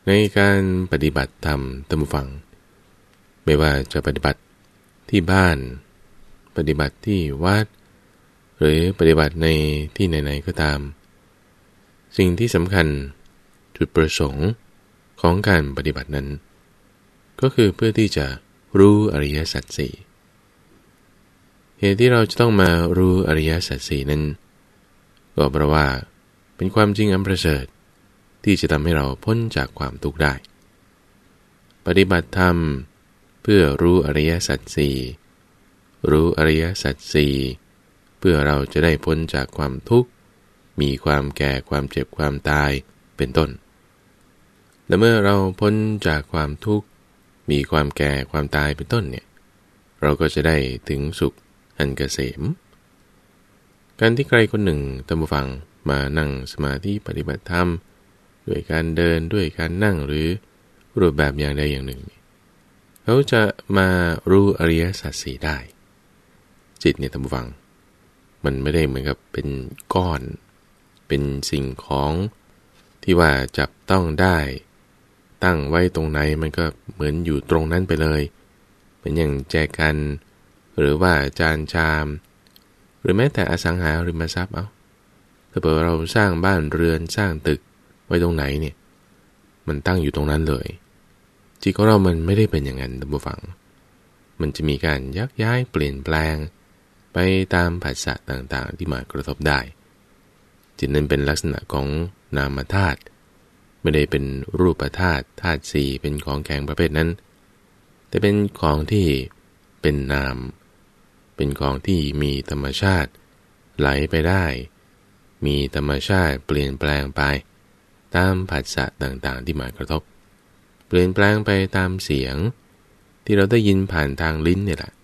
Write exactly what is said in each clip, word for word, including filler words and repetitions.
ในการปฏิบัติธรรมตามฟังไม่ว่าจะปฏิบัติที่บ้านปฏิบัติที่วัดหรือปฏิบัติในที่ไหนๆก็ตามสิ่งที่สำคัญจุดประสงค์ของการปฏิบัตินั้นก็คือเพื่อที่จะรู้อริยสัจสี่เหตุที่เราจะต้องมารู้อริยสัจสี่นั้นก็เพราะว่าเป็นความจริงอันประเสริฐที่จะทำให้เราพ้นจากความทุกข์ได้ปฏิบัติธรรมเพื่อรู้อริยสัจสี่รู้อริยสัจสี่เพื่อเราจะได้พ้นจากความทุกข์มีความแก่ความเจ็บความตายเป็นต้นและเมื่อเราพ้นจากความทุกข์มีความแก่ความตายเป็นต้นเนี่ยเราก็จะได้ถึงสุขอันเกษมการที่ใครคนหนึ่งตามฟังมานั่งสมาธิปฏิบัติธรรมด้วยการเดินด้วยการนั่งหรือรูปแบบอย่างใดอย่างหนึ่งเขาจะมารู้อริยสัจสี่ได้จิตเนี่ยตามฟังมันไม่ได้เหมือนกับเป็นก้อนเป็นสิ่งของที่ว่าจับต้องได้ตั้งไว้ตรงไหนมันก็เหมือนอยู่ตรงนั้นไปเลยเป็นอย่างแจกันหรือว่าจานชามหรือแม้แต่อสังหาริมทรัพย์เอาถ้าเกิดเราสร้างบ้านเรือนสร้างตึกไว้ตรงไหนเนี่ยมันตั้งอยู่ตรงนั้นเลยจิตของเรามันไม่ได้เป็นอย่างนั้นท่านผู้ฟังมันจะมีการยักย้ายเปลี่ยนแปลงไปตามผัสสะต่างๆที่มากระทบได้จิตนั้นเป็นลักษณะของนามธาตุไม่ได้เป็นรูปธาตุธาตุสี่เป็นของแข็งประเภทนั้นแต่เป็นของที่เป็นนามเป็นของที่มีธรรมชาติไหลไปได้มีธรรมชาติเปลี่ยนแปลงไปตามผัสสะต่างๆที่มากระทบเปลี่ยนแปลงไปตามเสียงที่เราได้ยินผ่านทางลิ้นเนี่ยแหละ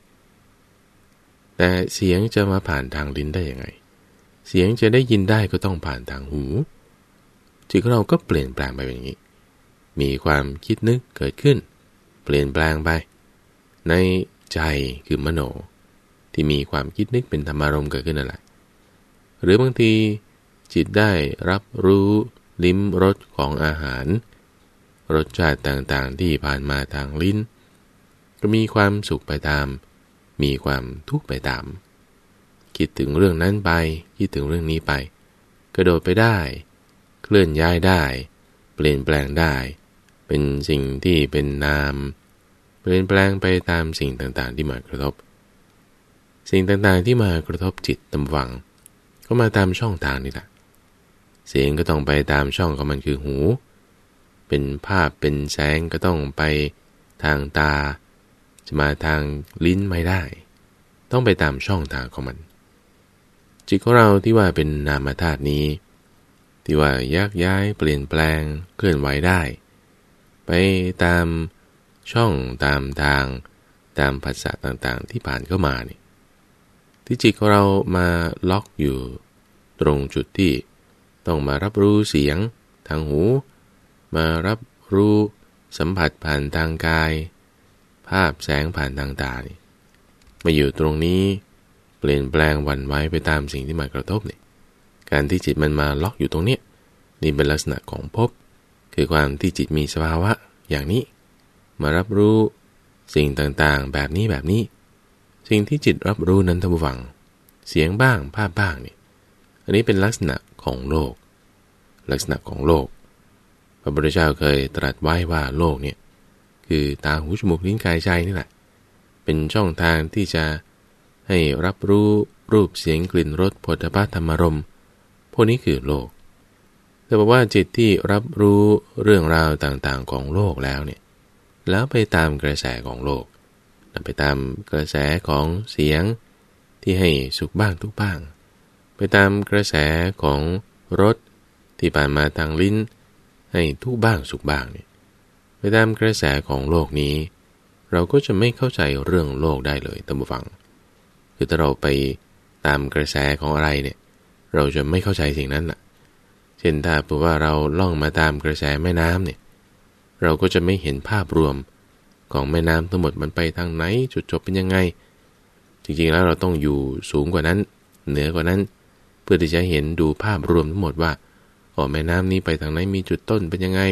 แต่เสียงจะมาผ่านทางลิ้นได้ยังไงเสียงจะได้ยินได้ก็ต้องผ่านทางหูจิตของเราก็เปลี่ยนแปลงไปอย่างนี้มีความคิดนึกเกิดขึ้นเปลี่ยนแปลงไปในใจคือมโนที่มีความคิดนึกเป็นธรรมารมณ์เกิดขึ้นนั่นแหละหรือบางทีจิตได้รับรู้ลิ้มรสของอาหารรสชาติต่างๆที่ผ่านมาทางลิ้นก็มีความสุขไปตามมีความทุกข์ไปตามคิดถึงเรื่องนั้นไปคิดถึงเรื่องนี้ไปกระโดดไปได้เคลื่อนย้ายได้เปลี่ยนแปลงได้เป็นสิ่งที่เป็นนามเปลี่ยนแปลงไปตามสิ่งต่างๆที่มากระทบสิ่งต่างๆที่มากระทบจิตตำวังก็มาตามช่องทางนี่แหละเสียงก็ต้องไปตามช่องของมันคือหูเป็นภาพเป็นแสงก็ต้องไปทางตาจะมาทางลิ้นไม่ได้ต้องไปตามช่องทางของมันจิตของเราที่ว่าเป็นนามธาตุนี้ที่ว่ายักย้ายเปลี่ยนแปลงเคลื่อนไหวได้ไปตามช่องตามทางตามผัสสะต่างๆที่ผ่านเข้ามานี่ที่จิตของเรามาล็อกอยู่ตรงจุดที่ต้องมารับรู้เสียงทางหูมารับรู้สัมผัสผ่านทางกายภาพแสงผ่านทางตานี่มาอยู่ตรงนี้เปลี่ยนแปลงหวั่นไหวไปตามสิ่งที่มากระทบเนี่ยการที่จิตมันมาล็อกอยู่ตรงนี้นี่เป็นลักษณะของภพคือความที่จิตมีสภาวะอย่างนี้มารับรู้สิ่งต่างๆแบบนี้แบบนี้สิ่งที่จิตรับรู้นั้นท่านผู้ฟังเสียงบ้างภาพบ้างนี่อันนี้เป็นลักษณะของโลกลักษณะของโลกพระพุทธเจ้าเคยตรัสไว้ว่าโลกเนี่ยคือตาหูจมูกลิ้นกายใจนี่แหละเป็นช่องทางที่จะให้รับรู้รูปเสียงกลิ่นรสโผฏฐัพพะธรรมารมณ์พวกนี้คือโลกแต่บอกว่าจิตที่รับรู้เรื่องราวต่างๆของโลกแล้วเนี่ยแล้วไปตามกระแสของโลกไปตามกระแสของเสียงที่ให้สุขบ้างทุกบ้างไปตามกระแสของรสที่ผ่านมาทางลิ้นให้ทุกบ้างสุขบ้างเนี่ยไปตามกระแสของโลกนี้เราก็จะไม่เข้าใจเรื่องโลกได้เลยท่านผู้ฟังคือถ้าเราไปตามกระแสของอะไรเนี่ยเราจะไม่เข้าใจสิ่งนั้นน่ะเช่นถ้าเพราะว่าเราล่องมาตามกระแสแม่น้ำเนี่ยเราก็จะไม่เห็นภาพรวมของแม่น้ำทั้งหมดมันไปทางไหนจุดจบเป็นยังไงจริงๆแล้วเราต้องอยู่สูงกว่านั้นเหนือกว่านั้นเพื่อที่จะเห็นดูภาพรวมทั้งหมดว่าอ๋อแม่น้ำนี้ไปทางไหนมีจุดต้นเป็นยังไง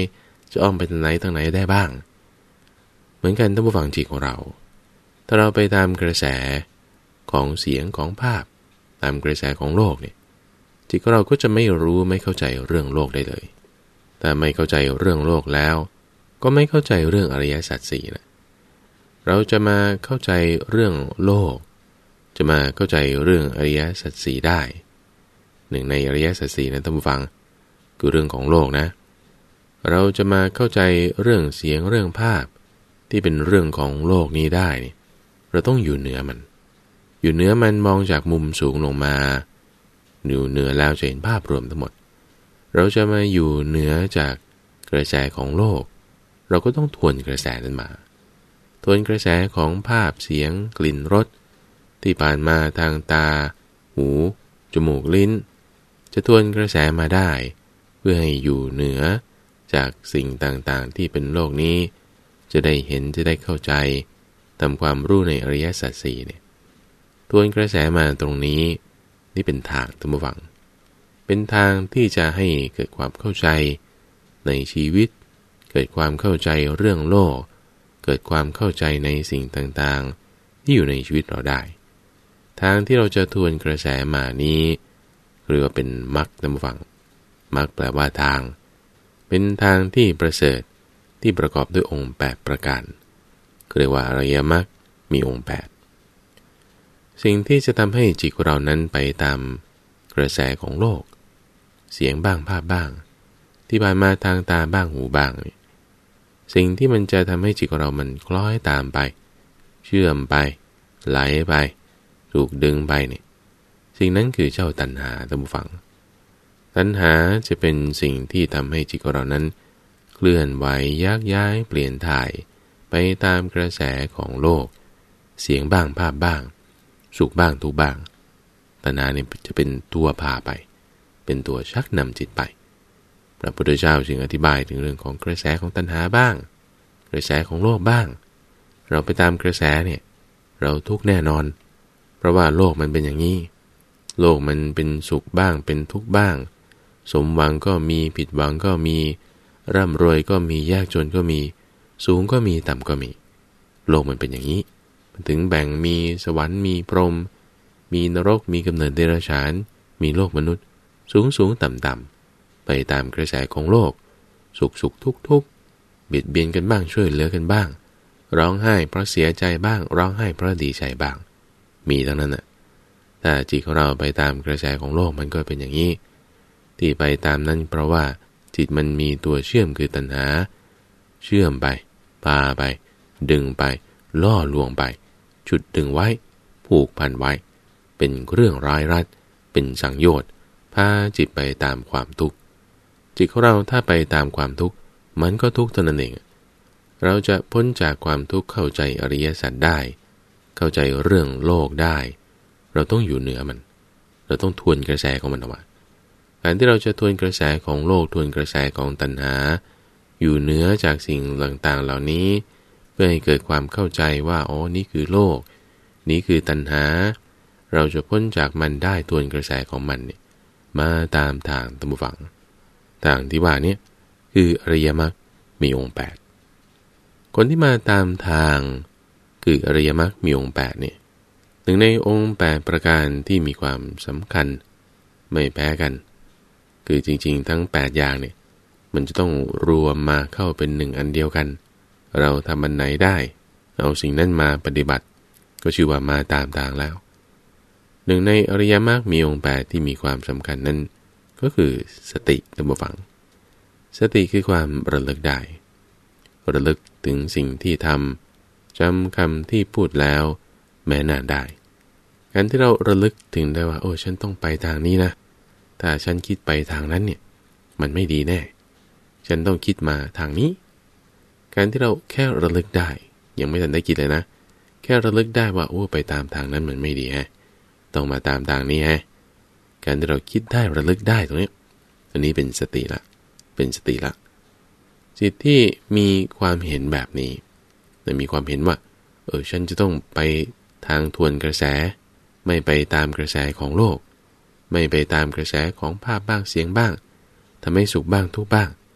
จะอ้อมไปทางไหนทางไหนได้บ้างเหมือนกันท่านผู้ฟังจิตของเราถ้าเราไปตามกระแสของเสียงของภาพตามกระแสของโลกเนี่ยจิตของเราก็จะไม่รู้ไม่เข้าใจเรื่องโลกได้เลยแต่ไม่เข้าใจเรื่องโลกแล้วก็ไม่เข้าใจเรื่องอริยสัจสี่นะเราจะมาเข้าใจเรื่องโลกจะมาเข้าใจเรื่องอริยสัจสี่ได้หนึ่งในอริยสัจสี่นะท่านผู้ฟังคือเรื่องของโลกนะเราจะมาเข้าใจเรื่องเสียงเรื่องภาพที่เป็นเรื่องของโลกนี้ได้เราต้องอยู่เหนือมันอยู่เหนือมันมองจากมุมสูงลงมาอยู่เหนือแล้วจะเห็นภาพรวมทั้งหมดเราจะมาอยู่เหนือจากกระแสของโลกเราก็ต้องทวนกระแสนั้นมาทวนกระแสของภาพเสียงกลิ่นรสที่ผ่านมาทางตาหูจมูกลิ้นจะทวนกระแสมาได้เพื่อให้อยู่เหนือจากสิ่งต่างๆที่เป็นโลกนี้จะได้เห็นจะได้เข้าใจตามความรู้ในอริยสัจสี่เนี่ยทวนกระแสมาตรงนี้นี่เป็นทางธรรมวังเป็นทางที่จะให้เกิดความเข้าใจในชีวิตเกิดความเข้าใจเรื่องโลกเกิดความเข้าใจในสิ่งต่างๆที่อยู่ในชีวิตเราได้ทางที่เราจะทวนกระแสมานี้เรียกว่าเป็นมรรคธรรมวังมรรคแปลว่าทางเป็นทางที่ประเสริฐที่ประกอบด้วยองค์แปดประการเรียกว่าอริยมรรคมีองค์แปดสิ่งที่จะทำให้จิตของเรานั้นไปตามกระแสของโลกเสียงบ้างภาพบ้างที่ผ่านมาทางตาบ้างหูบ้างสิ่งที่มันจะทำให้จิตของเรามันคล้อยตามไปเชื่อมไปไหลไปถูกดึงไปเนี่ยสิ่งนั้นคือเจ้าตัณหาท่านผู้ฟังตัณหาจะเป็นสิ่งที่ทำให้จิตของเรานั้นเคลื่อนไหวยักย้ายเปลี่ยนถ่ายไปตามกระแสของโลกเสียงบ้างภาพบ้างสุขบ้างทุกข์บ้างตัณหาเนี่ยจะเป็นตัวพาไปเป็นตัวชักนำจิตไปพระพุทธเจ้าจึงอธิบายถึงเรื่องของกระแสของตัณหาบ้างกระแสของโลกบ้างเราไปตามกระแสเนี่ยเราทุกข์แน่นอนเพราะว่าโลกมันเป็นอย่างนี้โลกมันเป็นสุขบ้างเป็นทุกข์บ้างสมหวังก็มีผิดหวังก็มีร่ำรวยก็มียากจนก็มีสูงก็มีต่ำก็มีโลกมันเป็นอย่างนี้มันถึงแบ่งมีสวรรค์มีพรหมมีนรกมีกำเนิดเดรัจฉานมีโลกมนุษย์สูงสูงต่ำต่ำไปตามกระแสของโลกสุขสุขทุกทุกเบียดเบียนกันบ้างช่วยเหลือกันบ้างร้องไห้เพราะเสียใจบ้างร้องไห้เพราะดีใจบ้างมีทั้งนั้นน่ะถ้าจิตของเราไปตามกระแสของโลกมันก็เป็นอย่างนี้ที่ไปตามนั้นเพราะว่าจิตมันมีตัวเชื่อมคือตัณหาเชื่อมไปพาไปดึงไปล่อลวงไปจุดดึงไว้ผูกพันไว้เป็นเรื่องร้ายรัดเป็นสังโยชน์พาจิตไปตามความทุกข์จิตของเราถ้าไปตามความทุกข์มันก็ทุกข์เท่านั้นเองเราจะพ้นจากความทุกข์เข้าใจอริยสัจได้เข้าใจเรื่องโลกได้เราต้องอยู่เหนือมันเราต้องทวนกระแสของมันออกมาการที่เราจะทวนกระแสของโลกทวนกระแสของตัณหาอยู่เหนือจากสิ่งต่างๆเหล่านี้เพื่อให้เกิดความเข้าใจว่าอ๋อนี่คือโลกนี้คือตัณหาเราจะพ้นจากมันได้ทวนกระแสของมันเนี่ยมาตามทางธรรมฝังทางที่ว่านี้คืออริยมรรคมีองค์แปดคนที่มาตามทางคืออริยมรรคมีองค์แปดเนี่ยหนึ่งในองค์แปดประการที่มีความสำคัญไม่แพ้กันคือจริงๆทั้งแปดอย่างเนี่ยมันจะต้องรวมมาเข้าเป็นหนึ่งอันเดียวกันเราทำอันไหนได้เอาสิ่งนั้นมาปฏิบัติก็ชื่อว่ามาตามทางแล้วหนึ่งในอริยมรรคมีองค์แปดที่มีความสำคัญนั้นก็คือสติธรรมฝังสติคือความระลึกได้ระลึกถึงสิ่งที่ทำจำคำที่พูดแล้วแม้นานได้การที่เราระลึกถึงได้ว่าโอ้ฉันต้องไปทางนี้นะถ้าฉันคิดไปทางนั้นเนี่ยมันไม่ดีแน่ฉันต้องคิดมาทางนี้การที่เราแค่ระลึกได้ยังไม่ทันได้คิดเลยนะแค่ระลึกได้ว่าโอ้ไปตามทางนั้นมันไม่ดีฮะต้องมาตามทางนี้ฮะการที่เราคิดได้ระลึกได้ตรงนี้อันนี้เป็นสติละเป็นสติละจิตที่มีความเห็นแบบนี้แต่มีความเห็นว่าเออฉันจะต้องไปทางทวนกระแสไม่ไปตามกระแสของโลกไม่ไปตามกระแสของภาพบ้างเสียงบ้างทำให้สุขบ้างทุกข์บ้าง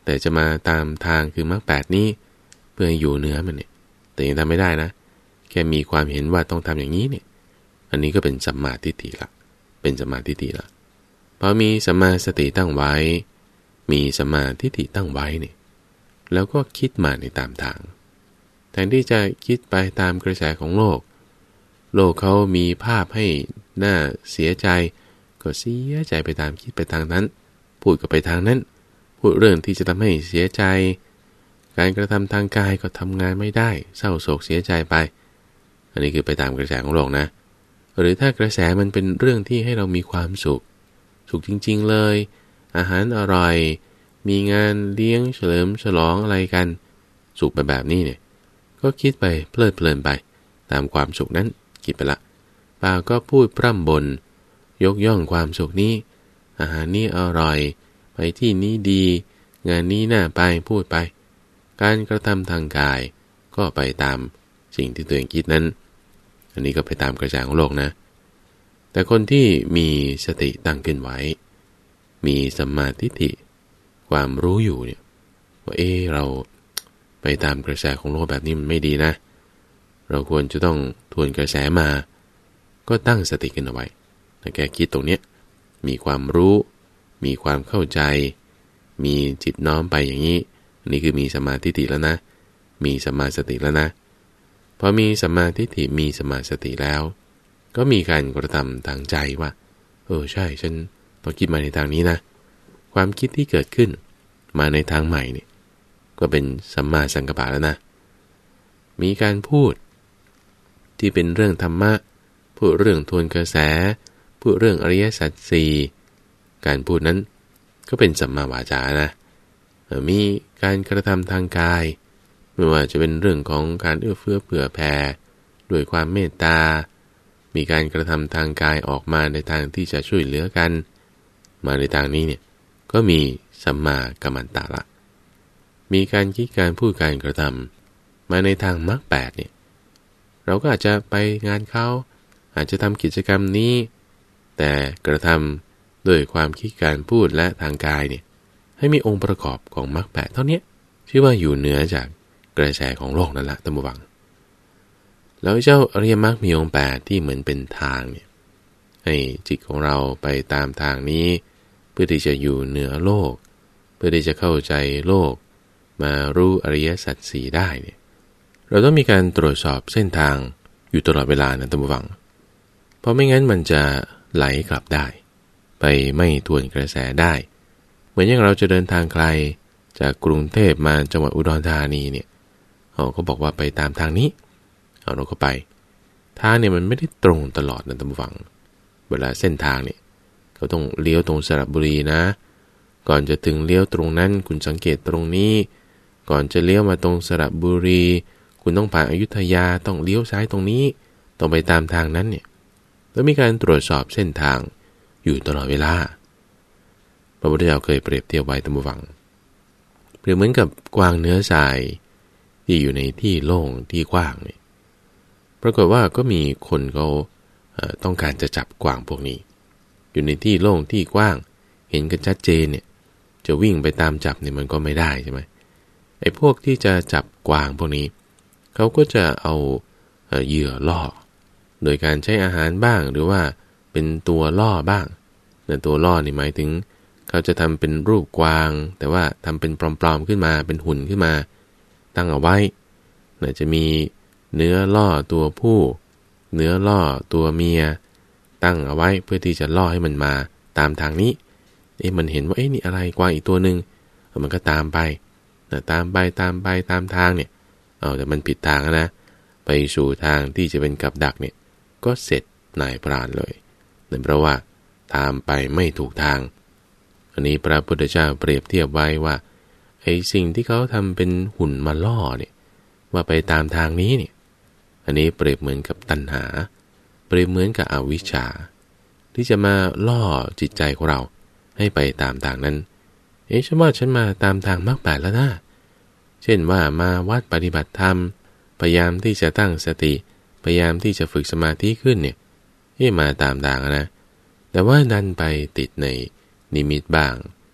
แต่จะมาตามทางคือมรรคแปดนี้เพื่ออยู่เหนือมันเนี่ยแต่ยังทำไม่ได้นะแค่มีความเห็นว่าต้องทำอย่างนี้เนี่ยอันนี้ก็เป็นสัมมาทิฏฐิละเป็นสัมมาทิฏฐิละพอมีสัมมาสติตั้งไว้มีสัมมาทิฏฐิตั้งไว้เนี่ยแล้วก็คิดมาในตามทางแทนที่จะคิดไปตามกระแสของโลกโลกเขามีภาพให้น่าเสียใจก็เสียใจไปตามคิดไปทางนั้นพูดก็ไปทางนั้นพูดเรื่องที่จะทำให้เสียใจการกระทำทางกายก็ทำงานไม่ได้เศร้าโศกเสียใจไปอันนี้คือไปตามกระแสของโลกนะหรือถ้ากระแสมันเป็นเรื่องที่ให้เรามีความสุขสุขจริงๆเลยอาหารอร่อยมีงานเลี้ยงเฉลิมฉลองอะไรกันสุขไปแบบนี้เนี่ยก็คิดไปเพลิดเพลินไปตามความสุขนั้นคิดไปละปากก็พูดพร่ำบ่นยกย่องความสุขนี้อาหารนี้อร่อยไปที่นี้ดีงานนี้น่าไปพูดไปการกระทำทางกายก็ไปตามสิ่งที่ตัวเองคิดนั้นอันนี้ก็ไปตามกระแสของโลกนะแต่คนที่มีสติตั้งขึ้นไว้มีสัมมาทิฏฐิความรู้อยู่เนี่ยว่าเออเราไปตามกระแสของโลกแบบนี้มันไม่ดีนะเราควรจะต้องทวนกระแสมาก็ตั้งสติขึ้นเอาไว้แต่แกคิดตรงเนี้ยมีความรู้มีความเข้าใจมีจิตน้อมไปอย่างนี้อันนี้คือมีสัมมาทิฏฐิแล้วนะมีสัมมาสติแล้วนะพอมีสัมมาทิฏฐิมีสัมมาสติแล้วก็มีการกระทำทางใจว่าเออใช่ฉันต้องคิดมาในทางนี้นะความคิดที่เกิดขึ้นมาในทางใหม่เนี่ยก็เป็นสัมมาสังกัปปะแล้วนะมีการพูดที่เป็นเรื่องธรรมะพูดเรื่องทวนกระแสพูดเรื่องอริยสัจสี่การพูดนั้นก็เป็นสัมมาวาจานะมีการกระทำทางกายไม่ว่าจะเป็นเรื่องของการเอื้อเฟื้อเผื่อแผ่ด้วยความเมตตามีการกระทำทางกายออกมาในทางที่จะช่วยเหลือกันมาในทางนี้เนี่ยก็มีสัมมากัมมันตะละมีการคิดการพูดการกระทำมาในทางมรรคแปดเนี่ยเราก็อาจจะไปงานเขาอาจจะทำกิจกรรมนี้แต่กระทำด้วยความคิดการพูดและทางกายเนี่ยให้มีองค์ประกอบของมรรคแปดเท่านี้ชื่อว่าอยู่เหนือจากกระแสของโลกนั่นแหละท่านผู้ฟังแล้วเจ้าอริยมรรคมีองค์แปดที่เหมือนเป็นทางเนี่ยให้จิตของเราไปตามทางนี้เพื่อที่จะอยู่เหนือโลกเพื่อที่จะเข้าใจโลกมารู้อริยสัจสี่ได้เนี่ยเราต้องมีการตรวจสอบเส้นทางอยู่ตลอดเวลานะท่านผู้ฟังเพราะไม่งั้นมันจะไหลกลับได้ไปไม่ทวนกระแสได้เหมือนอย่างเราจะเดินทางไกลจากกรุงเทพมาจังหวัดอุดรธานีเนี่ยเขาก็บอกว่าไปตามทางนี้เอาเราก็ไปทางเนี่ยมันไม่ได้ตรงตลอดนะท่านผู้ฟังเวลาเส้นทางเนี่ยเขาต้องเลี้ยวตรงสระบุรีนะก่อนจะถึงเลี้ยวตรงนั้นคุณสังเกตตรงนี้ก่อนจะเลี้ยวมาตรงสระบุรีคุณต้องผ่านอยุธยาต้องเลี้ยวซ้ายตรงนี้ต้องไปตามทางนั้นเนี่ยแล้วมีการตรวจสอบเส้นทางอยู่ตลอดเวลาพระพุทธเจ้าเคยเปรียบเทียบไว้ท่านผู้ฟังเปรียบเหมือนกับกวางเนื้อทรายที่อยู่ในที่โล่งที่กว้างเนี่ยปรากฏว่าก็มีคนเขาต้องการจะจับกวางพวกนี้อยู่ในที่โล่งที่กว้างเห็นกันชัดเจนเนี่ยจะวิ่งไปตามจับเนี่ยมันก็ไม่ได้ใช่ไหมไอ้พวกที่จะจับกวางพวกนี้เขาก็จะเอาเหยื่อล่อโดยการใช้อาหารบ้างหรือว่าเป็นตัวล่อบ้างแต่ตัวล่อนี่หมายถึงเขาจะทำเป็นรูปกวางแต่ว่าทำเป็นปลอมๆขึ้นมาเป็นหุ่นขึ้นมาตั้งเอาไว้น่าจะมีเนื้อล่อตัวผู้เนื้อล่อตัวเมียตั้งเอาไว้เพื่อที่จะล่อให้มันมาตามทางนี้เอ๊ะมันเห็นว่าเอ๊ะนี่อะไรกวางอีกตัวนึงมันก็ตามไปนะตามไปตามไปตามทางเนี่ยเอาแต่มันผิดทางนะไปสู่ทางที่จะเป็นกับดักเนี่ยก็เสร็จนายพรานเลยนั่นเพราะว่าตามไปไม่ถูกทางอันนี้พระพุทธเจ้าเปรียบเทียบไว้ว่าไอ้สิ่งที่เขาทำเป็นหุ่นมาล่อเนี่ยว่าไปตามทางนี้เนี่ยอันนี้เปรียบเหมือนกับตัณหาเปรียบเหมือนกับอวิชชาที่จะมาล่อจิตใจของเราให้ไปตามทางนั้นเอ๊ะฉันว่าฉันมาตามทางมรรคแปดแล้วนะเช่นว่ามาวัดปฏิบัติธรรมพยายามที่จะตั้งสติพยายามที่จะฝึกสมาธิขึ้นเนี่ยให้มาตามทางนะแต่ว่าดันไปติดในนิมิตบ้าง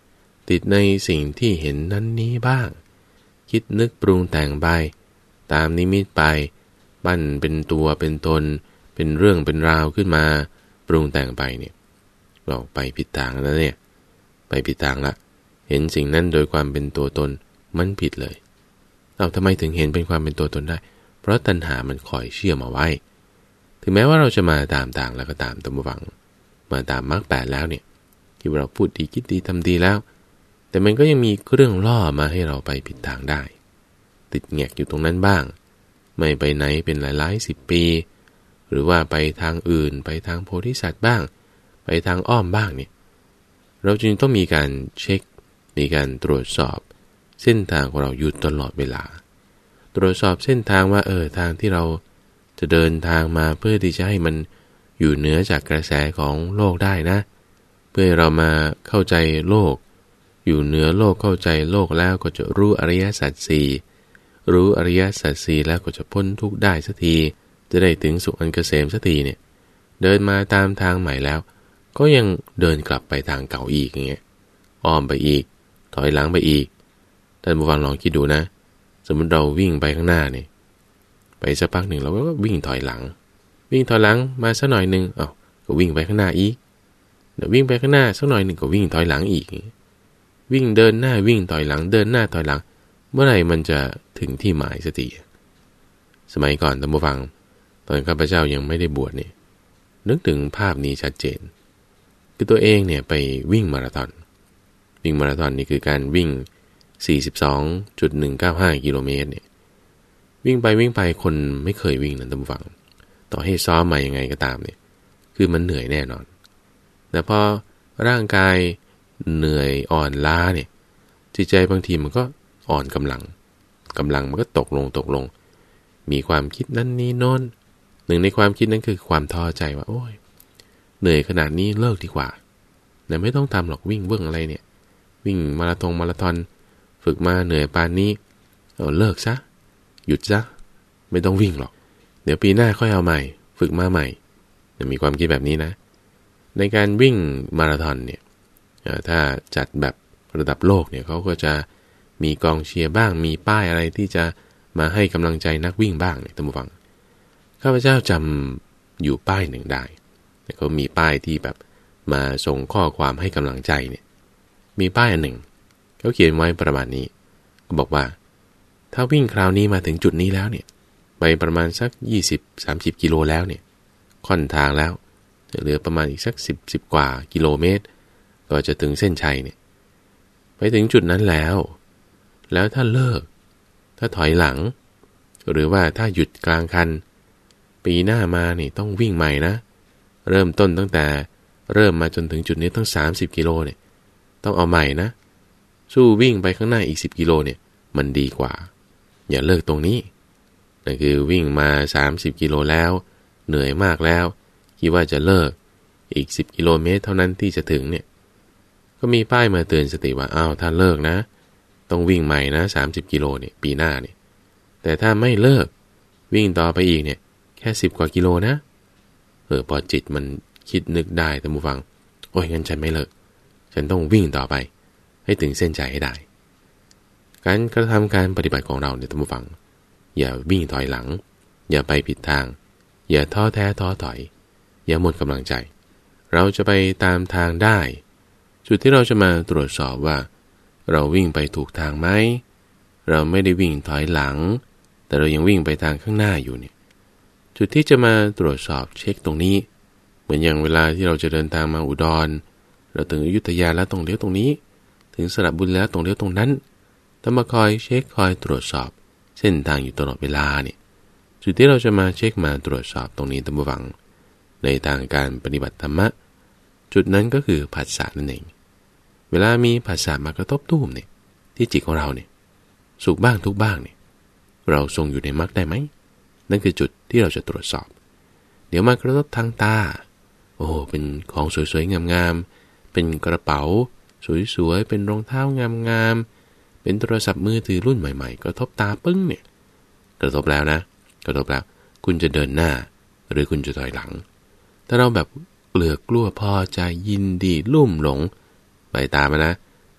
ติดในสิ่งที่เห็นนั้นนี้บ้างคิดนึกปรุงแต่งไปตามนิมิตไปปั้นเป็นตัวเป็นตนเป็นเรื่องเป็นราวขึ้นมาปรุงแต่งไปเนี่ยเราไปผิดทางแล้วเนี่ยไปผิดทางละเห็นสิ่งนั้นโดยความเป็นตัวตนมันผิดเลยเอาทำไมถึงเห็นเป็นความเป็นตัวตนได้เพราะตัณหามันคอยเชื่อมาไว้ถึงแม้ว่าเราจะมาตามทางแล้วก็ตามตามฟังมาตามมรรคแปดแล้วเนี่ยที่เราพูดดีคิดดีทำดีแล้วแต่มันก็ยังมีเรื่องล่อมาให้เราไปผิดทางได้ติดแงกอยู่ตรงนั้นบ้างไม่ไปไหนเป็นหลายๆสิบปีหรือว่าไปทางอื่นไปทางโพธิสัตว์บ้างไปทางอ้อมบ้างเนี่ยเราจึงต้องมีการเช็คมีการตรวจสอบเส้นทางของเราอยู่ตลอดเวลาตรวจสอบเส้นทางว่าเออทางที่เราจะเดินทางมาเพื่อที่จะให้มันอยู่เหนือจากกระแสของโลกได้นะเพื่อเรามาเข้าใจโลกอยู่เหนือโลกเข้าใจโลกแล้วก็จะรู้อริยสัจสี่รู้อริยสัจสี่แล้วก็จะพ้นทุกข์ได้สักทีจะได้ถึงสุขอันเกษมสักทีเนี่ยเดินมาตามทางใหม่แล้วก็ยังเดินกลับไปทางเก่าอีกอย่างเงี้ยอ้อมไปอีกถอยหลังไปอีกท่านผู้ฟังลองคิดดูนะสมมติเราวิ่งไปข้างหน้าเนี่ยไปสักพักหนึ่งเราก็วิ่งถอยหลังวิ่งถอยหลังมาสักหน่อยนึงอ้าวก็วิ่งไปข้างหน้าอีกเดี๋ยววิ่งไปข้างหน้าสักหน่อยนึงก็วิ่งถอยหลังอีกวิ่งเดินหน้าวิ่งถอยหลังเดินหน้าถอยหลังเมื่อไหร่มันจะถึงที่หมายสักทีสมัยก่อนท่านผู้ฟังตอนข้าพเจ้ายังไม่ได้บวชเนี่ยนึกถึงภาพนี้ชัดเจนคือตัวเองเนี่ยไปวิ่งมาราธอนวิ่งมาราธอนนี่คือการวิ่ง สี่สิบสองจุดหนึ่งเก้าห้า กิโลเมตรเนี่ยวิ่งไปวิ่งไปคนไม่เคยวิ่งนะท่านผู้ฟังต่อให้ซ้อมมายังไงก็ตามเนี่ยคือมันเหนื่อยแน่นอนแต่พอร่างกายเหนื่อยอ่อนล้าเนี่ยจิตใจบางทีมันก็อ่อนกำลังกำลังมันก็ตกลงตกลงมีความคิดนั้นนี้โน้นหนึ่งในความคิดนั้นคือความท้อใจว่าโอ้ยเหนื่อยขนาดนี้เลิกดีกว่าแต่ไม่ต้องทำหรอกวิ่งเบื้องอะไรเนี่ยวิ่งมาราธอนมาราธอนฝึกมาเหนื่อยปานนี้เอาเลิกซะหยุดซะไม่ต้องวิ่งหรอกเดี๋ยวปีหน้าค่อยเอาใหม่ฝึกมาใหม่มีความคิดแบบนี้นะในการวิ่งมาราธอนเนี่ยถ้าจัดแบบระดับโลกเนี่ยเขาก็จะมีกองเชียร์บ้างมีป้ายอะไรที่จะมาให้กำลังใจนักวิ่งบ้างเนี่ยท่านผู้ฟังข้าพเจ้าจำอยู่ป้ายหนึ่งได้เขามีป้ายที่แบบมาส่งข้อความให้กำลังใจเนี่ยมีป้ายอันหนึ่งเขาเขียนไว้ประมาณนี้ก็บอกว่าถ้าวิ่งคราวนี้มาถึงจุดนี้แล้วเนี่ยไปประมาณสัก ยี่สิบถึงสามสิบ กิโลแล้วเนี่ยค่อนทางแล้วเหลือประมาณอีกสักสิบ สิบกว่ากิโลเมตรก็จะถึงเส้นชัยเนี่ยไปถึงจุดนั้นแล้วแล้วถ้าเลิกถ้าถอยหลังหรือว่าถ้าหยุดกลางคันปีหน้ามานี่ต้องวิ่งใหม่นะเริ่มต้นตั้งแต่เริ่มมาจนถึงจุดนี้ต้องสามสิบกิโลเนี่ยต้องเอาใหม่นะสู้วิ่งไปข้างหน้าอีกสิบกิโลเนี่ยมันดีกว่าอย่าเลิกตรงนี้นั่นคือวิ่งมาสามสิบกิโลแล้วเหนื่อยมากแล้วคิดว่าจะเลิกอีกสิบกิโลเมตรเท่านั้นที่จะถึงเนี่ยก็มีป้ายมาเตือนสติว่าอ้าวถ้าเลิกนะต้องวิ่งใหม่นะสามสิบกิโลเนี่ยปีหน้าเนี่ยแต่ถ้าไม่เลิกวิ่งต่อไปอีกเนี่ยแค่สิบกว่ากิโลนะเออพอจิตมันคิดนึกได้ท่านผู้ฟังโอ้ยงั้นฉันไม่เลิกฉันต้องวิ่งต่อไปให้ถึงเส้นชัยให้ได้การกระทำการปฏิบัติของเราเนี่ยท่านผู้ฟังอย่าวิ่งถอยหลังอย่าไปผิดทางอย่าท้อแท้ท้อถอยอย่าหมดกำลังใจเราจะไปตามทางได้จุดที่เราจะมาตรวจสอบว่าเราวิ่งไปถูกทางไหมเราไม่ได้วิ่งถอยหลังแต่เรายังวิ่งไปทางข้างหน้าอยู่เนี่ยจุดที่จะมาตรวจสอบเช็คตรงนี้เหมือนอย่างเวลาที่เราจะเดินทางมาอุดรเราถึงอยุธยาแล้วตรงเลี้ยวตรงนี้ถึงสระบุรีแล้วตรงเลี้ยวตรงนั้นต้องมาคอยเช็คคอยตรวจสอบเส้นทางอยู่ตลอดเวลาเนี่ยจุดที่เราจะมาเช็คมาตรวจสอบตรงนี้ท่านผู้ฟังในทางการปฏิบัติธรรมะจุดนั้นก็คือผัสสะนั่นเองเวลามีผัสสะมากระทบตุ้มเนี่ยที่จิตของเราเนี่ยสุขบ้างทุกบ้างเนี่ยเราทรงอยู่ในมรรคได้ไหมนั่นคือจุดที่เราจะตรวจสอบเดี๋ยวมากระทบทางตาโอ้เป็นของสวยๆงามๆเป็นกระเป๋าสวยๆเป็นรองเท้างามๆเป็นโทรศัพท์มือถือรุ่นใหม่ๆกระทบตาปึ้งเนี่ยกระทบแล้วนะกระทบแล้วคุณจะเดินหน้าหรือคุณจะถอยหลังถ้าเราแบบเกลือกกลัวพอใจยินดีลุ่มหลงไปตามนะ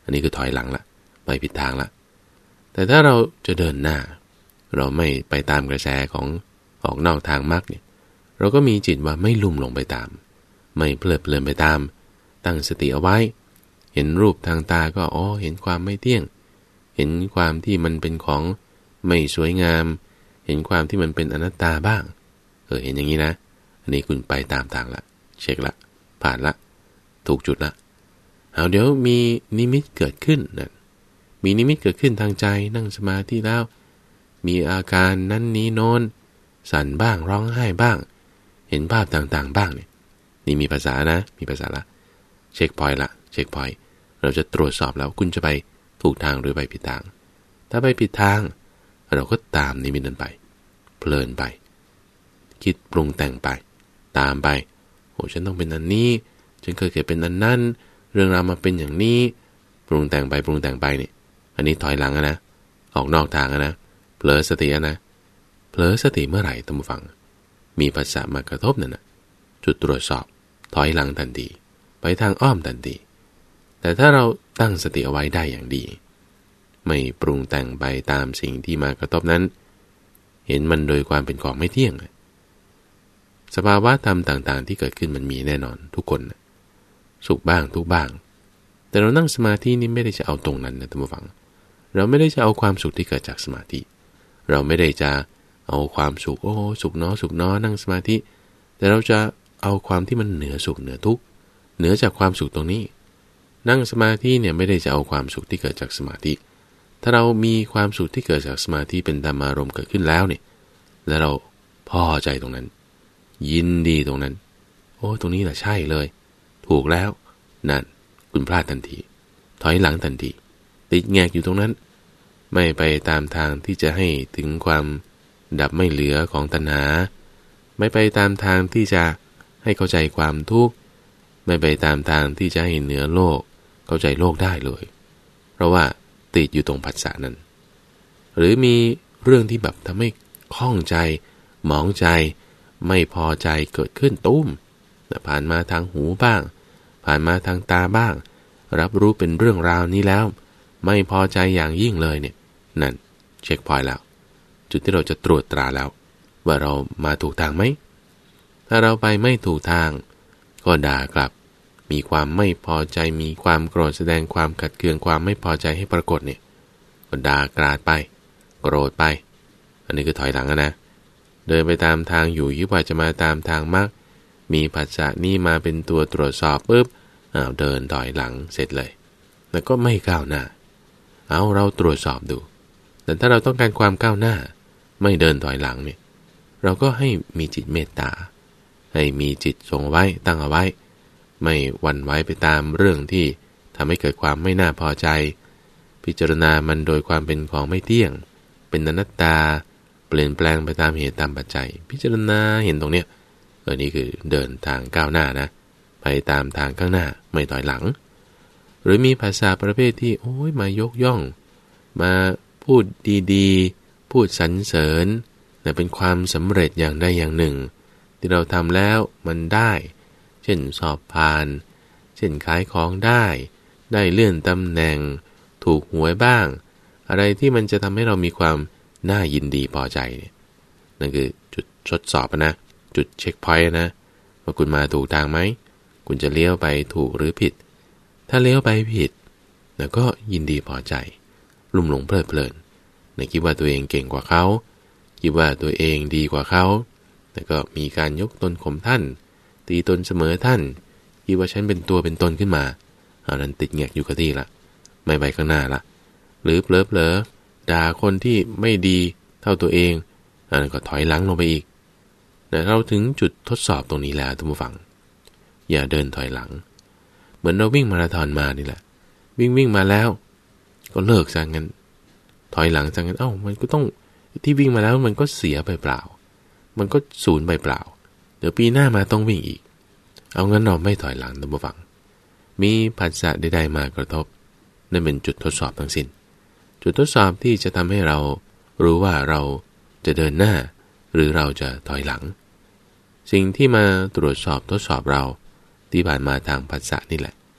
อันนี้คือถอยหลังละไปผิดทางละแต่ถ้าเราจะเดินหน้าเราไม่ไปตามกระแสของออกนอกทางมรรคเนี่ยเราก็มีจิตว่าไม่ลุ่มลงไปตามไม่เพลิดเพลินไปตามตั้งสติเอาไว้เห็นรูปทางตาก็อ๋อเห็นความไม่เที่ยงเห็นความที่มันเป็นของไม่สวยงามเห็นความที่มันเป็นอนัตตาบ้างเออเห็นอย่างนี้นะอันนี้คุณไปตามทางละเช็คละผ่านละถูกจุดละเอาเดี๋ยวมีนิมิตเกิดขึ้นนะมีนิมิตเกิดขึ้นทางใจนั่งสมาธิแล้วมีอาการนั้นนี้โน้นสั่นบ้างร้องไห้บ้างเห็นภาพต่างๆบ้างเนี่ยนี่มีภาษานะมีภาษาละเช็คพอยต์ละเช็คพอยต์เราจะตรวจสอบแล้วคุณจะไปถูกทางหรือไปผิดทางถ้าไปผิดทางเราก็ตามนิมิตนั้นไปเพลินไปคิดปรุงแต่งไปตามไปโอ้ฉันต้องเป็นอันนี้ฉันเคยเกิดเป็นอันนั้นเรื่องราวมาเป็นอย่างนี้ปรุงแต่งไปปรุงแต่งไปนี่อันนี้ถอยหลังนะออกนอกทางนะเผลอสตินะเผลอสติเมื่อไหร่ท่านผู้ฟังมีภาษามากระทบนั่นนะจุดตรวจสอบถอยหลังทันทีไปทางอ้อมทันทีแต่ถ้าเราตั้งสติเอาไว้ได้อย่างดีไม่ปรุงแต่งไปตามสิ่งที่มากระทบนั้นเห็นมันโดยความเป็นของไม่เที่ยงสภาวะธรรมต่างๆที่เกิดขึ้นมันมีแน่นอนทุกคนสุขบ้างทุกบ้างแต่เรานั่งสมาธินี่ไม่ได้จะเอาตรงนั้นนะท่านผู้ฟังเราไม่ได้จะเอาความสุขที่เกิดจากสมาธิเราไม่ได้จะเอาความสุขโอ้สุขเนาะสุขเนาะนั่งสมาธิแต่เราจะเอาความที่มันเหนือสุขเหนือทุกข์เหนือจากความสุขตรงนี้นั่งสมาธิเนี่ยไม่ได้จะเอาความสุขที่เกิดจากสมาธิถ้าเรามีความสุขที่เกิดจากสมาธิเป็นธรรมารมณ์เกิดขึ้นแล้วเนี่ยแล้วเราพอใจตรงนั้นยินดีตรงนั้นโอ้ตรงนี้แหละใช่เลยถูกแล้วนั่นคุณพลาดทันทีถอยหลังทันทีติดแงกอยู่ตรงนั้นไม่ไปตามทางที่จะให้ถึงความดับไม่เหลือของตัณหาไม่ไปตามทางที่จะให้เข้าใจความทุกข์ไม่ไปตามทางที่จะให้เหนือโลกเข้าใจโลกได้เลยเพราะว่าติดอยู่ตรงผัสสะนั้นหรือมีเรื่องที่แบบทำให้ข้องใจหมองใจไม่พอใจเกิดขึ้นตุ้มผ่านมาทางหูบ้างผ่านมาทางตาบ้างรับรู้เป็นเรื่องราวนี้แล้วไม่พอใจอย่างยิ่งเลยเนี่ยนั่นเช็คพอยต์แล้วจุดที่เราจะตรวจตราแล้วว่าเรามาถูกทางไหมถ้าเราไปไม่ถูกทางก็ด่ากลับมีความไม่พอใจมีความโกรธแสดงความขัดเคืองความไม่พอใจให้ปรากฏเนี่ยก็ด่ากราดไปโกรธไปอันนี้คือถอยหลังนะเดินไปตามทางอยู่ยึดว่าจะมาตามทางมรรคมีผัสสะนี่มาเป็นตัวตรวจสอบปุ๊บอ้าวเดินถอยหลังเสร็จเลยแล้วก็ไม่ก้าวหน้าเอาเราตรวจสอบดูแต่ถ้าเราต้องการความก้าวหน้าไม่เดินถอยหลังเนี่ยเราก็ให้มีจิตเมตตาให้มีจิตทรงไว้ตั้งเอาไว้ไม่หวั่นไหวไปตามเรื่องที่ทำให้เกิดความไม่น่าพอใจพิจารณามันโดยความเป็นของไม่เที่ยงเป็นอนัตตาเปลี่ยนแปลงไปตามเหตุตามปัจจัยพิจารณาเห็นตรงเนี้ยเออนี่คือเดินทางก้าวหน้านะไปตามทางข้างหน้าไม่ถอยหลังหรือมีภาษาประเภทที่โอ้ยมายกย่องมาพูดดีๆพูดสรรเสริญแต่เป็นความสำเร็จอย่างใดอย่างหนึ่งที่เราทำแล้วมันได้เช่นสอบผ่านเช่นขายของได้ได้เลื่อนตำแหน่งถูกหวยบ้างอะไรที่มันจะทำให้เรามีความน่ายินดีพอใจเนี่ยนั่นคือจุดทดสอบนะจุดเช็คพอยต์นะว่าคุณมาถูกทางไหมคุณจะเลี้ยวไปถูกหรือผิดถ้าเลี้ยวไปผิดแล้วก็ยินดีพอใจลุ่มหลงเพลิดเพลินในคิดว่าตัวเองเก่งกว่าเขาคิดว่าตัวเองดีกว่าเขาแล้วก็มีการยกตนข่มท่านตีตนเสมอท่านคิดว่าฉันเป็นตัวเป็นตนขึ้นมาเอานั้นติดแงกอยู่กับที่ละไม่ไปข้างหน้าละหรือเผลอเผลอด่าคนที่ไม่ดีเท่าตัวเองอันนั้นก็ถอยหลังลงไปอีกแต่เราถึงจุดทดสอบตรงนี้แล้วท่านผู้ฟังอย่าเดินถอยหลังเหมือนเราวิ่งมาราธอนมานี่แหละวิ่งวิ่งมาแล้วก็เลิกซะงั้นถอยหลังซะงั้นเอ้ามันก็ต้องที่วิ่งมาแล้วมันก็เสียไปเปล่ามันก็สูญไปเปล่าเดี๋ยวปีหน้ามาต้องวิ่งอีกเอางั้นเราไม่ถอยหลังท่านผู้ฟังมีผัสสะใดๆมากระทบนั่นเป็นจุดทดสอบทั้งสิ้นจุดทดสอบที่จะทำให้เรารู้ว่าเราจะเดินหน้าหรือเราจะถอยหลังสิ่งที่มาตรวจสอบทดสอบเราที่ผ่านมาทางผัสสะนี่แหละ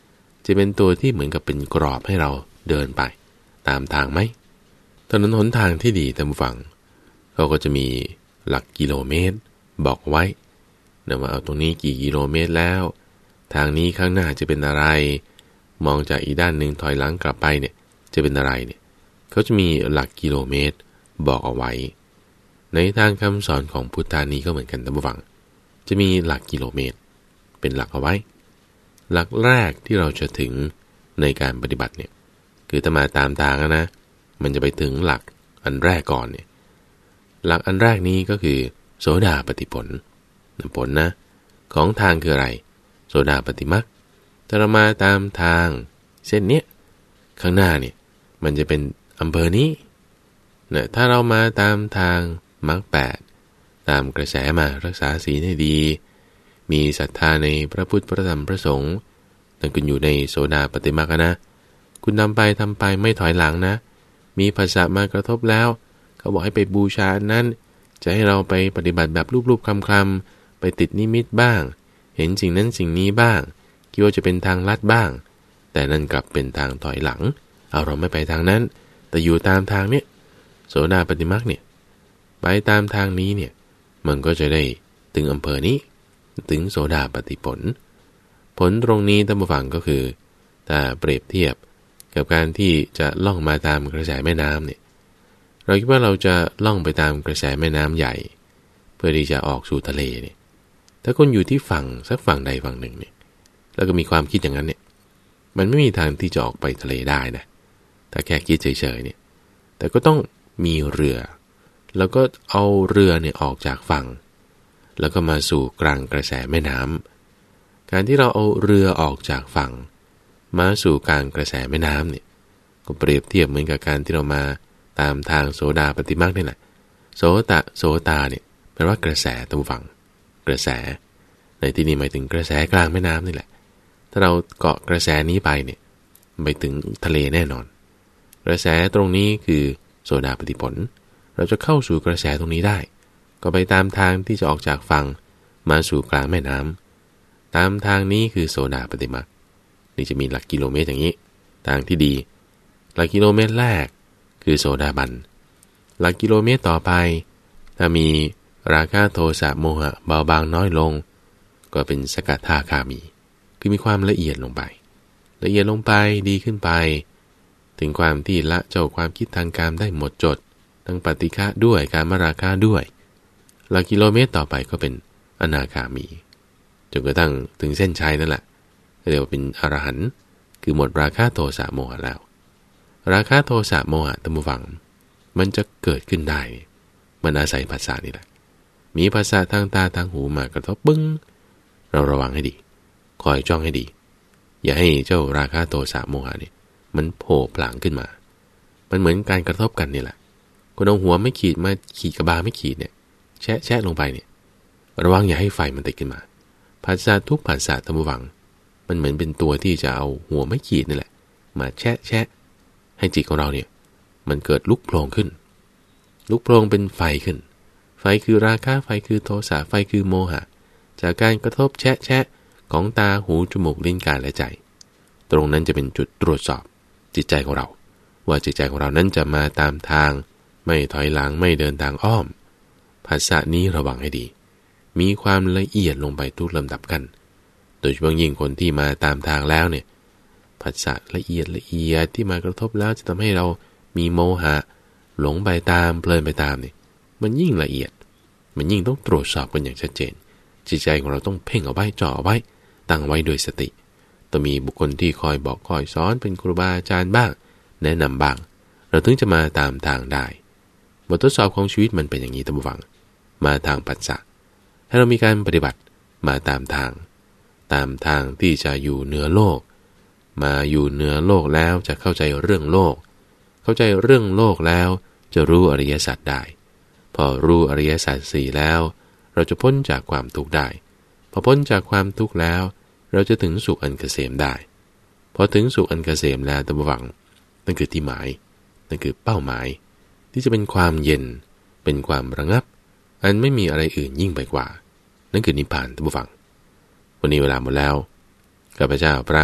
จะเป็นตัวที่เหมือนกับเป็นกรอบให้เราเดินไปตามทางไหมถนนหนทางที่ดีตามฝั่งเขาก็จะมีหลักกิโลเมตรบอกไว้นะว่าเอาตรงนี้กี่กิโลเมตรแล้วทางนี้ข้างหน้าจะเป็นอะไรมองจากอีกด้านหนึ่งถอยหลังกลับไปเนี่ยจะเป็นอะไรเนี่ยเขาจะมีหลักกิโลเมตรบอกเอาไว้ในทางคำสอนของพุทธานี้ก็เหมือนกันตามฝั่งจะมีหลักกิโลเมตรเป็นหลักเอาไว้หลักแรกที่เราจะถึงในการปฏิบัติเนี่ยคือถ้ามาตามทางนะมันจะไปถึงหลักอันแรกก่อนเนี่ยหลักอันแรกนี้ก็คือโสดาปัตติผลผลนะของทางคืออะไรโสดาปัตติมรรคถ้าเรามาตามทางเส้นเนี้ยข้างหน้าเนี่ยมันจะเป็นอำเภอนี้นะถ้าเรามาตามทางมรรคแปดตามกระแสมารักษาศีลให้ดีมีศรัทธาในพระพุทธพระธรรมพระสงฆ์นั่นคุณอยู่ในโสดาปัตติมรรคนะคุณทำไปทำไปไม่ถอยหลังนะมีภาษามากระทบแล้วเขาบอกให้ไปบูชานั้นจะให้เราไปปฏิบัติแบบรูปๆคำๆไปติดนิมิตบ้างเห็นสิ่งนั้นสิ่งนี้บ้างคิดว่าจะเป็นทางลัดบ้างแต่นั่นกลับเป็นทางถอยหลังเอาเราไม่ไปทางนั้นแต่อยู่ตามทางเนี่ยโสดาปัตติมรรคเนี่ยไปตามทางนี้เนี่ยมันก็จะได้ถึงอำเภอนี้ถึงโสดาปัตติผลผลตรงนี้ท่านผู้ฟังก็คือถ้าเปรียบเทียบกับการที่จะล่องมาตามกระแสแม่น้ำเนี่ยเราคิดว่าเราจะล่องไปตามกระแสแม่น้ำใหญ่เพื่อที่จะออกสู่ทะเลเนี่ยถ้าคนอยู่ที่ฝั่งสักฝั่งใดฝั่งหนึ่งเนี่ยแล้วก็มีความคิดอย่างนั้นเนี่ยมันไม่มีทางที่จะออกไปทะเลได้นะแต่แค่คิดเฉยๆเนี่ยแต่ก็ต้องมีเรือแล้วก็เอาเรือเนี่ยออกจากฝั่งแล้วก็มาสู่กลางกระแสแม่น้ำการที่เราเอาเรือออกจากฝั่งมาสู่กลางกระแสแม่น้ำเนี่ยก็เปรียบเทียบเหมือนกับการที่เรามาตามทางโสดาปัตติมรรคนี่แหละโสตะโสตาเนี่ยแปลว่ากระแสตรงฝั่งกระแสในที่นี้หมายถึงกระแสกลางแม่น้ำนี่แหละถ้าเราเกาะกระแสนี้ไปเนี่ยไปถึงทะเลแน่นอนกระแสตรงนี้คือโสดาปัตติผลเราจะเข้าสู่กระแสตรงนี้ได้ก็ไปตามทางที่จะออกจากฝั่งมาสู่กลางแม่น้ำตามทางนี้คือโสดาปัตติมรรคนี่จะมีหลักกิโลเมตรอย่างนี้ทางที่ดีหลักกิโลเมตรแรกคือโสดาบันหลักกิโลเมตรต่อไปถ้ามีราคะโทสะโมหะเบาบางน้อยลงก็เป็นสกทาคามีคือมีความละเอียดลงไปละเอียดลงไปดีขึ้นไปถึงความที่ละเจ้าความคิดทางการได้หมดจดทั้งปฏิฆะด้วยการมราคะด้วยหลักกิโลเมตรต่อไปก็เป็นอนาคามีจนกระทั่งถึงเส้นชัยนั่นแหละเรียกว่าเป็นอรหันต์คือหมดราคะโทสะโมหะแล้วราคะโทสะโมหะตามฟังมันจะเกิดขึ้นได้มันอาศัยภาษานี่แหละมีภาษาทางตาทางหูมากระทบปึ้งเราระวังให้ดีคอยจ้องให้ดีอย่าให้เจ้าราคะโทสะโมหะนี่มันโผล่ผลางขึ้นมามันเหมือนการกระทบกันนี่แหละคนเอาหัวไม่ขีดมาขีดกระบาไม่ขีดเนี่ยแชะแชะลงไปเนี่ยระวังอย่าให้ไฟมันติดขึ้นมาภาษาทุกภาษาตามฟังมันเหมือนเป็นตัวที่จะเอาหัวไม่ขีดนี่แหละมาแชะแชะให้จิตของเราเนี่ยมันเกิดลุกโผล่ขึ้นลุกโผล่เป็นไฟขึ้นไฟคือราคะไฟคือโทสะไฟคือโมหะจากการกระทบแชะแชะของตาหูจมูกลิ้นกายและใจตรงนั้นจะเป็นจุดตรวจสอบจิตใจของเราว่าจิตใจของเรานั้นจะมาตามทางไม่ถอยหลังไม่เดินทางอ้อมภาษานี้ระวังให้ดีมีความละเอียดลงไปทุกลำดับกันโดยเฉพาะยิ่งคนที่มาตามทางแล้วเนี่ยภาษาละเอียดละเอียดที่มากระทบแล้วจะทำให้เรามีโมหะหลงไปตามเพลินไปตามเนี่ยมันยิ่งละเอียดมันยิ่งต้องตรวจสอบกันอย่างชัดเจนจิตใจของเราต้องเพ่งเอาไว้จ่อไว้ตั้งไว้โดยสติต้องมีบุคคลที่คอยบอกคอยสอนเป็นครูบาอาจารย์บ้างแนะนำบ้างเราถึงจะมาตามทางได้บททดสอบของชีวิตมันเป็นอย่างนี้ท่านผู้ฟังมาทางปัจจักให้เรามีการปฏิบัติมาตามทางตามทางที่จะอยู่เหนือโลกมาอยู่เหนือโลกแล้วจะเข้าใจเรื่องโลกเข้าใจเรื่องโลกแล้วจะรู้อริยสัจได้พอรู้อริยสัจสี่แล้วเราจะพ้นจากความทุกข์ได้พอพ้นจากความทุกข์แล้วเราจะถึงสุขอันเกษมได้พอถึงสุขอันเกษมแล้วท่านผู้ฟังนั่นคือที่หมายนั่นคือเป้าหมายที่จะเป็นความเย็นเป็นความระงับอันไม่มีอะไรอื่นยิ่งไปกว่านั่นคือนิพพานท่านผู้ฟังวันนี้เวลาหมดแล้วข้าพเจ้าพระ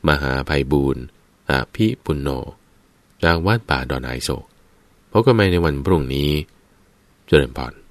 มหาไพบูลย์อภิปุณโญจากวัดป่าดอนไอโศกพบกันใหม่ในวันพรุ่งนี้เจริญพร